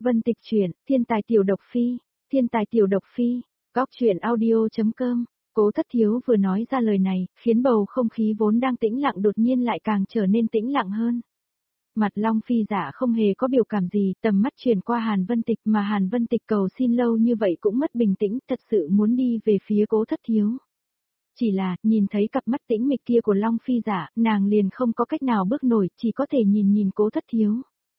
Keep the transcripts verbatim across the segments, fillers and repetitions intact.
Vân Tịch truyện, Thiên tài tiểu độc phi, Thiên tài tiểu độc phi, góc truyện audio.com. Cố Thất Thiếu vừa nói ra lời này, khiến bầu không khí vốn đang tĩnh lặng đột nhiên lại càng trở nên tĩnh lặng hơn. Mặt Long Phi Dạ không hề có biểu cảm gì, tầm mắt truyền qua Hàn Vân Tịch mà Hàn Vân Tịch cầu xin lâu như vậy cũng mất bình tĩnh, thật sự muốn đi về phía Cố Thất Thiếu. Chỉ là, nhìn thấy cặp mắt tĩnh mịch kia của Long Phi Dạ, nàng liền không có cách nào bước nổi, chỉ có thể nhìn nhìn Cố Thất Thiếu.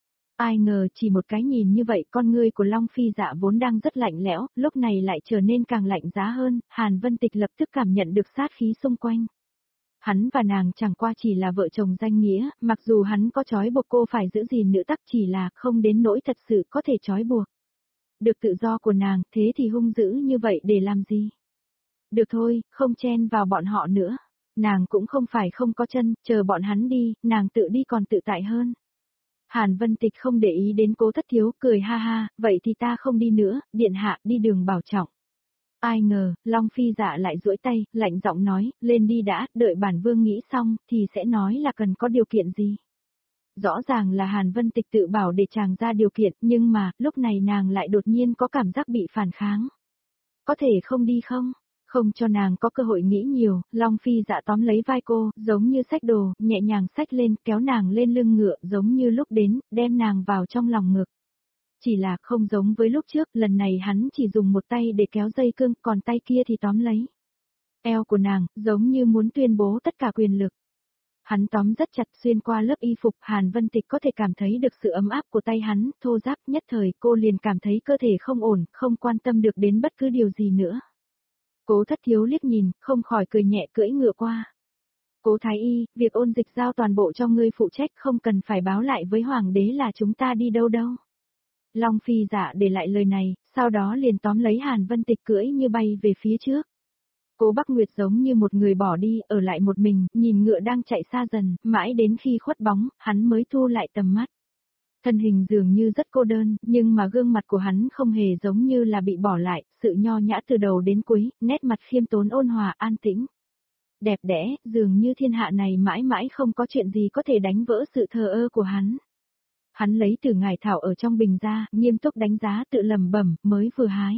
Ai ngờ chỉ một cái nhìn như vậy con ngươi của Long Phi Dạ vốn đang rất lạnh lẽo, lúc này lại trở nên càng lạnh giá hơn, Hàn Vân Tịch lập tức cảm nhận được sát khí xung quanh. Hắn và nàng chẳng qua chỉ là vợ chồng danh nghĩa, mặc dù hắn có trói buộc cô phải giữ gìn nữ tắc chỉ là không đến nỗi thật sự có thể trói buộc. Được tự do của nàng, thế thì hung dữ như vậy để làm gì? Được thôi, không chen vào bọn họ nữa. Nàng cũng không phải không có chân, chờ bọn hắn đi, nàng tự đi còn tự tại hơn. Hàn Vân Tịch không để ý đến Cố Thất Thiếu, cười ha ha, vậy thì ta không đi nữa, điện hạ, đi đường bảo trọng. Ai ngờ, Long Phi Dạ lại duỗi tay, lạnh giọng nói, lên đi đã, đợi bản vương nghĩ xong, thì sẽ nói là cần có điều kiện gì. Rõ ràng là Hàn Vân Tịch tự bảo để chàng ra điều kiện, nhưng mà, lúc này nàng lại đột nhiên có cảm giác bị phản kháng. Có thể không đi không? Không cho nàng có cơ hội nghĩ nhiều, Long Phi Dạ tóm lấy vai cô, giống như xách đồ, nhẹ nhàng xách lên, kéo nàng lên lưng ngựa, giống như lúc đến, đem nàng vào trong lòng ngực. Chỉ là không giống với lúc trước, lần này hắn chỉ dùng một tay để kéo dây cương, còn tay kia thì tóm lấy eo của nàng, giống như muốn tuyên bố tất cả quyền lực. Hắn tóm rất chặt xuyên qua lớp y phục, Hàn Vân Tịch có thể cảm thấy được sự ấm áp của tay hắn, thô ráp, nhất thời cô liền cảm thấy cơ thể không ổn, không quan tâm được đến bất cứ điều gì nữa. Cố Thất Thiếu liếc nhìn, không khỏi cười nhẹ cưỡi ngựa qua. Cố Thái Y, việc ôn dịch giao toàn bộ cho ngươi phụ trách, không cần phải báo lại với Hoàng đế là chúng ta đi đâu đâu. Long Phi Dạ để lại lời này, sau đó liền tóm lấy Hàn Vân Tịch cưỡi như bay về phía trước. Cố Bắc Nguyệt giống như một người bỏ đi, ở lại một mình, nhìn ngựa đang chạy xa dần, mãi đến khi khuất bóng, hắn mới thu lại tầm mắt. Thân hình dường như rất cô đơn, nhưng mà gương mặt của hắn không hề giống như là bị bỏ lại, sự nho nhã từ đầu đến cuối, nét mặt khiêm tốn ôn hòa an tĩnh. Đẹp đẽ, dường như thiên hạ này mãi mãi không có chuyện gì có thể đánh vỡ sự thờ ơ của hắn. Hắn lấy từ ngải thảo ở trong bình ra, nghiêm túc đánh giá tự lầm bẩm, mới vừa hái.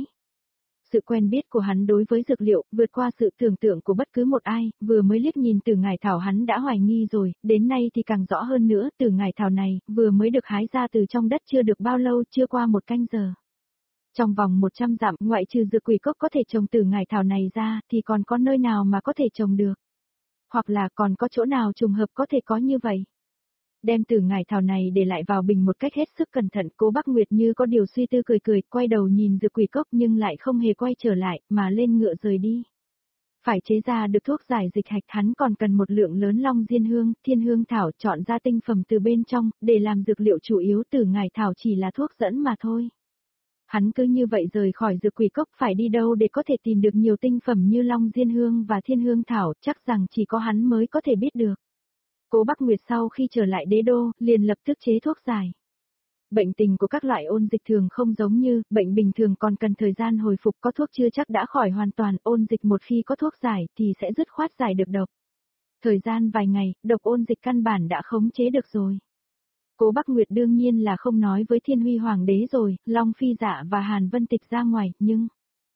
Sự quen biết của hắn đối với dược liệu, vượt qua sự tưởng tượng của bất cứ một ai, vừa mới liếc nhìn từ ngải thảo hắn đã hoài nghi rồi, đến nay thì càng rõ hơn nữa, từ ngải thảo này, vừa mới được hái ra từ trong đất chưa được bao lâu, chưa qua một canh giờ. Trong vòng một trăm dặm, ngoại trừ dược quỷ cốc có thể trồng từ ngải thảo này ra, thì còn có nơi nào mà có thể trồng được. Hoặc là còn có chỗ nào trùng hợp có thể có như vậy. Đem từ ngải thảo này để lại vào bình một cách hết sức cẩn thận, Cố Bắc Nguyệt như có điều suy tư cười cười, quay đầu nhìn dược quỷ cốc nhưng lại không hề quay trở lại, mà lên ngựa rời đi. Phải chế ra được thuốc giải dịch hạch, hắn còn cần một lượng lớn long diên hương, thiên hương thảo, chọn ra tinh phẩm từ bên trong, để làm dược liệu chủ yếu, từ ngải thảo chỉ là thuốc dẫn mà thôi. Hắn cứ như vậy rời khỏi dược quỷ cốc, phải đi đâu để có thể tìm được nhiều tinh phẩm như long diên hương và thiên hương thảo, chắc rằng chỉ có hắn mới có thể biết được. Cố Bắc Nguyệt sau khi trở lại đế đô, liền lập tức chế thuốc giải. Bệnh tình của các loại ôn dịch thường không giống như, bệnh bình thường còn cần thời gian hồi phục, có thuốc chưa chắc đã khỏi hoàn toàn, ôn dịch một khi có thuốc giải thì sẽ dứt khoát giải được độc. Thời gian vài ngày, độc ôn dịch căn bản đã khống chế được rồi. Cố Bắc Nguyệt đương nhiên là không nói với Thiên Huy Hoàng đế rồi, Long Phi Dạ và Hàn Vân Tịch ra ngoài, nhưng...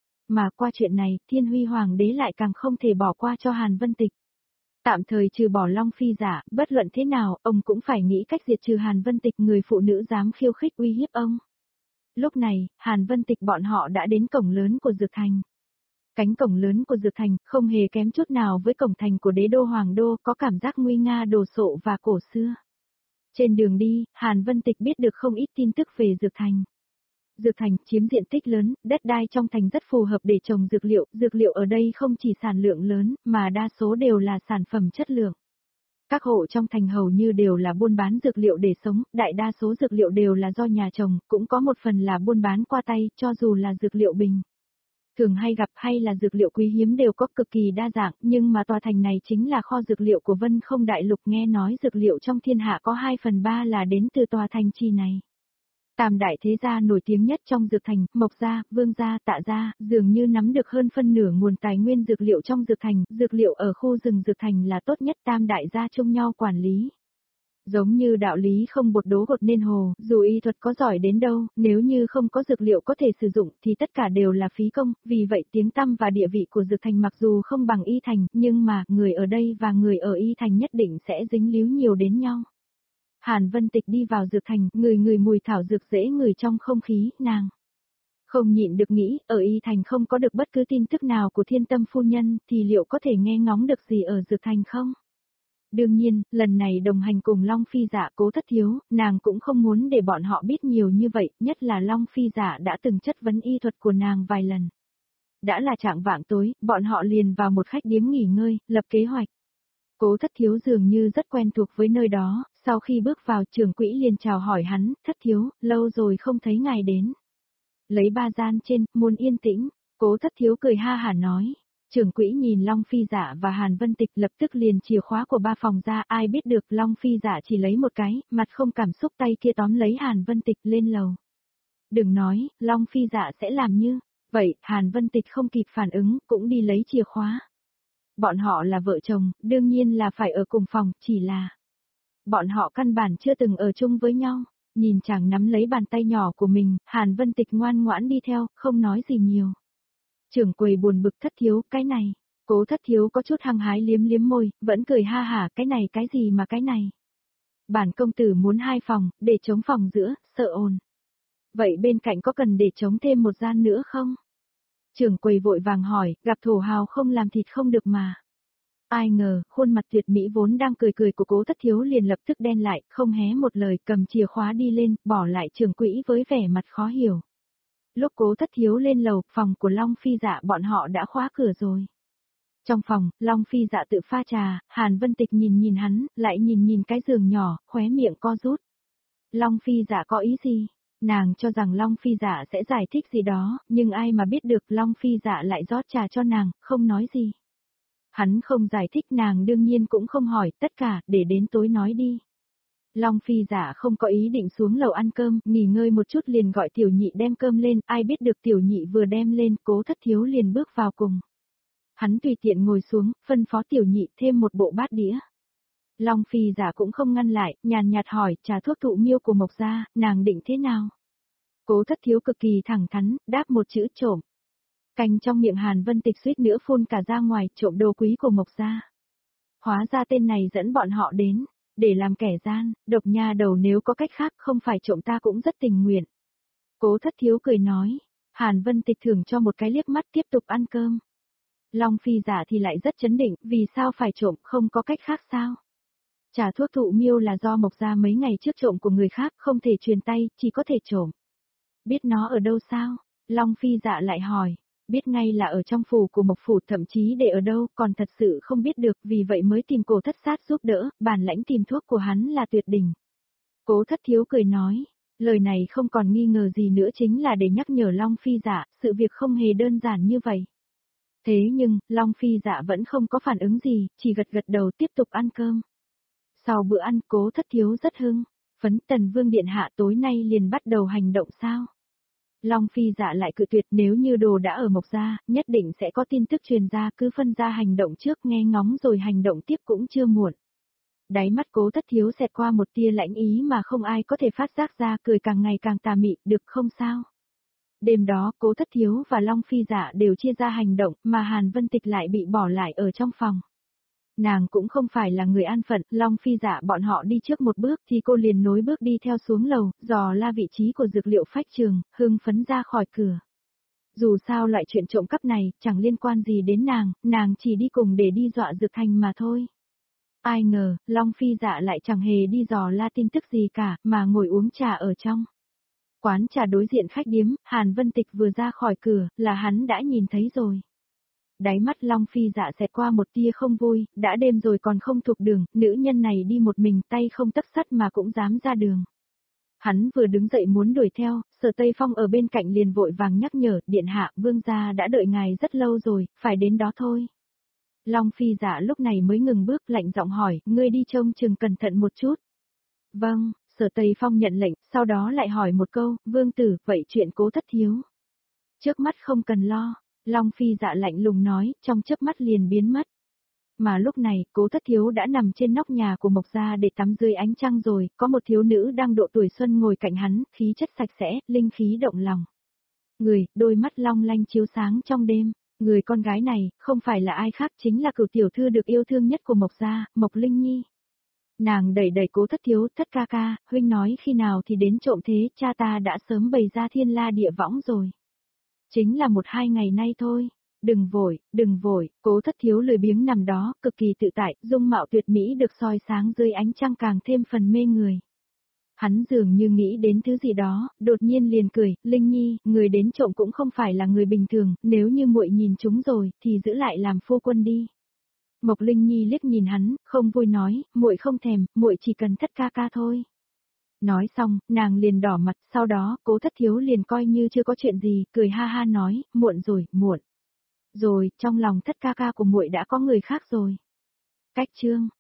Mà qua chuyện này, Thiên Huy Hoàng đế lại càng không thể bỏ qua cho Hàn Vân Tịch. Tạm thời trừ bỏ Long Phi Dạ, bất luận thế nào, ông cũng phải nghĩ cách diệt trừ Hàn Vân Tịch, người phụ nữ dám khiêu khích uy hiếp ông. Lúc này, Hàn Vân Tịch bọn họ đã đến cổng lớn của Dược Thành. Cánh cổng lớn của Dược Thành không hề kém chút nào với cổng thành của đế đô Hoàng đô, có cảm giác nguy nga đồ sộ và cổ xưa. Trên đường đi, Hàn Vân Tịch biết được không ít tin tức về Dược Thành. Dược Thành chiếm diện tích lớn, đất đai trong thành rất phù hợp để trồng dược liệu, dược liệu ở đây không chỉ sản lượng lớn, mà đa số đều là sản phẩm chất lượng. Các hộ trong thành hầu như đều là buôn bán dược liệu để sống, đại đa số dược liệu đều là do nhà trồng, cũng có một phần là buôn bán qua tay, cho dù là dược liệu bình thường hay gặp hay là dược liệu quý hiếm đều có cực kỳ đa dạng, nhưng mà tòa thành này chính là kho dược liệu của Vân Không Đại Lục, nghe nói dược liệu trong thiên hạ có hai phần ba là đến từ tòa thành trì này. Tam đại thế gia nổi tiếng nhất trong Dược Thành, Mộc gia, Vương gia, Tạ gia, dường như nắm được hơn phân nửa nguồn tài nguyên dược liệu trong Dược Thành, dược liệu ở khu rừng Dược Thành là tốt nhất, tam đại gia chung nhau quản lý. Giống như đạo lý không bột đố gột nên hồ, dù y thuật có giỏi đến đâu, nếu như không có dược liệu có thể sử dụng thì tất cả đều là phí công, vì vậy tiếng tăm và địa vị của Dược Thành mặc dù không bằng Y Thành, nhưng mà, người ở đây và người ở Y Thành nhất định sẽ dính líu nhiều đến nhau. Hàn Vân Tịch đi vào Dược Thành, người người mùi thảo dược dễ ngửi trong không khí, nàng không nhịn được nghĩ, ở Y Thành không có được bất cứ tin tức nào của Thiên Tâm phu nhân, thì liệu có thể nghe ngóng được gì ở Dược Thành không? Đương nhiên, lần này đồng hành cùng Long Phi Dạ Cố Thất Thiếu, nàng cũng không muốn để bọn họ biết nhiều như vậy, nhất là Long Phi Dạ đã từng chất vấn y thuật của nàng vài lần. Đã là trạng vạng tối, bọn họ liền vào một khách điếm nghỉ ngơi, lập kế hoạch. Cố Thất Thiếu dường như rất quen thuộc với nơi đó, sau khi bước vào trưởng quỹ liền chào hỏi hắn, Thất Thiếu, lâu rồi không thấy ngài đến. Lấy ba gian trên, muốn yên tĩnh, Cố Thất Thiếu cười ha hả nói. Trưởng quỹ nhìn Long Phi Dạ và Hàn Vân Tịch lập tức liền chìa khóa của ba phòng ra, ai biết được Long Phi Dạ chỉ lấy một cái, mặt không cảm xúc tay kia tóm lấy Hàn Vân Tịch lên lầu. Đừng nói, Long Phi Dạ sẽ làm như, vậy, Hàn Vân Tịch không kịp phản ứng, cũng đi lấy chìa khóa. Bọn họ là vợ chồng, đương nhiên là phải ở cùng phòng, chỉ là bọn họ căn bản chưa từng ở chung với nhau. Nhìn chàng nắm lấy bàn tay nhỏ của mình, Hàn Vân Tịch ngoan ngoãn đi theo, không nói gì nhiều. Trưởng quầy buồn bực Thất Thiếu, cái này. Cố Thất Thiếu có chút hăng hái liếm liếm môi, vẫn cười ha hả, cái này cái gì mà cái này. Bản công tử muốn hai phòng, để chống phòng giữa, sợ ồn. Vậy bên cạnh có cần để chống thêm một gian nữa không? Trưởng quầy vội vàng hỏi, gặp thổ hào không làm thịt không được mà. Ai ngờ, khuôn mặt tuyệt mỹ vốn đang cười cười của Cố Thất Thiếu liền lập tức đen lại, không hé một lời, cầm chìa khóa đi lên, bỏ lại trưởng quỹ với vẻ mặt khó hiểu. Lúc Cố Thất Thiếu lên lầu, phòng của Long Phi Dạ bọn họ đã khóa cửa rồi. Trong phòng, Long Phi Dạ tự pha trà, Hàn Vân Tịch nhìn nhìn hắn, lại nhìn nhìn cái giường nhỏ, khóe miệng co rút. Long Phi Dạ có ý gì? Nàng cho rằng Long Phi Dạ sẽ giải thích gì đó, nhưng ai mà biết được Long Phi Dạ lại rót trà cho nàng, không nói gì. Hắn không giải thích, nàng đương nhiên cũng không hỏi, tất cả, để đến tối nói đi. Long Phi Dạ không có ý định xuống lầu ăn cơm, nghỉ ngơi một chút liền gọi Tiểu Nhị đem cơm lên, ai biết được Tiểu Nhị vừa đem lên, Cố Thất Thiếu liền bước vào cùng. Hắn tùy tiện ngồi xuống, phân phó Tiểu Nhị thêm một bộ bát đĩa. Long Phi Dạ cũng không ngăn lại, nhàn nhạt hỏi, trà thuốc thụ miêu của Mộc gia, nàng định thế nào? Cố Thất Thiếu cực kỳ thẳng thắn, đáp một chữ trộm. Canh trong miệng Hàn Vân Tịch suýt nữa phun cả ra ngoài, trộm đồ quý của Mộc gia. Hóa ra tên này dẫn bọn họ đến, để làm kẻ gian, độc nha đầu, nếu có cách khác không phải trộm ta cũng rất tình nguyện. Cố Thất Thiếu cười nói, Hàn Vân Tịch thưởng cho một cái liếc mắt tiếp tục ăn cơm. Long Phi Dạ thì lại rất chấn định, vì sao phải trộm, không có cách khác sao? Trà thuốc thụ miêu là do Mộc gia mấy ngày trước trộm của người khác, không thể truyền tay, chỉ có thể trộm. Biết nó ở đâu sao? Long Phi Dạ lại hỏi. Biết ngay là ở trong phủ của Mộc phủ, thậm chí để ở đâu, còn thật sự không biết được, vì vậy mới tìm Cố Thất Sát giúp đỡ, bản lãnh tìm thuốc của hắn là tuyệt đỉnh. Cố Thất Thiếu cười nói, lời này không còn nghi ngờ gì nữa, chính là để nhắc nhở Long Phi Dạ, sự việc không hề đơn giản như vậy. Thế nhưng, Long Phi Dạ vẫn không có phản ứng gì, chỉ gật gật đầu tiếp tục ăn cơm. Sau bữa ăn, Cố Thất Thiếu rất hưng phấn, Tần Vương điện hạ tối nay liền bắt đầu hành động sao? Long Phi Dạ lại cự tuyệt, nếu như đồ đã ở Mộc gia, nhất định sẽ có tin tức truyền ra, cứ phân ra hành động trước, nghe ngóng rồi hành động tiếp cũng chưa muộn. Đáy mắt Cố Thất Thiếu xẹt qua một tia lãnh ý mà không ai có thể phát giác ra, cười càng ngày càng tà mị, được không sao? Đêm đó, Cố Thất Thiếu và Long Phi Dạ đều chia ra hành động, mà Hàn Vân Tịch lại bị bỏ lại ở trong phòng. Nàng cũng không phải là người an phận, Long Phi Dạ bọn họ đi trước một bước thì cô liền nối bước đi theo xuống lầu, dò la vị trí của dược liệu phách trường, hưng phấn ra khỏi cửa. Dù sao loại chuyện trộm cắp này, chẳng liên quan gì đến nàng, nàng chỉ đi cùng để đi dọa Dược Thành mà thôi. Ai ngờ, Long Phi Dạ lại chẳng hề đi dò la tin tức gì cả, mà ngồi uống trà ở trong quán trà đối diện khách điếm. Hàn Vân Tịch vừa ra khỏi cửa, là hắn đã nhìn thấy rồi. Đáy mắt Long Phi Dạ xẹt qua một tia không vui, đã đêm rồi còn không thuộc đường, nữ nhân này đi một mình, tay không tấc sắt mà cũng dám ra đường. Hắn vừa đứng dậy muốn đuổi theo, Sở Tây Phong ở bên cạnh liền vội vàng nhắc nhở, điện hạ, vương gia đã đợi ngài rất lâu rồi, phải đến đó thôi. Long Phi Dạ lúc này mới ngừng bước, lạnh giọng hỏi, ngươi đi trông chừng cẩn thận một chút. Vâng, Sở Tây Phong nhận lệnh, sau đó lại hỏi một câu, vương tử, vậy chuyện Cố Thất Thiếu? Trước mắt không cần lo. Long Phi Dạ lạnh lùng nói, trong chớp mắt liền biến mất. Mà lúc này, Cố Thất Thiếu đã nằm trên nóc nhà của Mộc gia để tắm dưới ánh trăng rồi, có một thiếu nữ đang độ tuổi xuân ngồi cạnh hắn, khí chất sạch sẽ, linh khí động lòng. Người, đôi mắt long lanh chiếu sáng trong đêm, người con gái này, không phải là ai khác chính là cửu tiểu thư được yêu thương nhất của Mộc gia, Mộc Linh Nhi. Nàng đẩy đẩy Cố Thất Thiếu, thất ca ca, huynh nói khi nào thì đến trộm thế, cha ta đã sớm bày ra thiên la địa võng rồi. Chính là một hai ngày nay thôi. Đừng vội, đừng vội, Cố Thất Thiếu lười biếng nằm đó, cực kỳ tự tại, dung mạo tuyệt mỹ được soi sáng dưới ánh trăng càng thêm phần mê người. Hắn dường như nghĩ đến thứ gì đó, đột nhiên liền cười, Linh Nhi, người đến trộm cũng không phải là người bình thường, nếu như muội nhìn chúng rồi, thì giữ lại làm phu quân đi. Mộc Linh Nhi liếc nhìn hắn, không vui nói, muội không thèm, muội chỉ cần thất ca ca thôi. Nói xong, nàng liền đỏ mặt, sau đó, Cố Thất Thiếu liền coi như chưa có chuyện gì, cười ha ha nói, muộn rồi, muộn. Rồi, trong lòng thất ca ca của muội đã có người khác rồi. Cách chương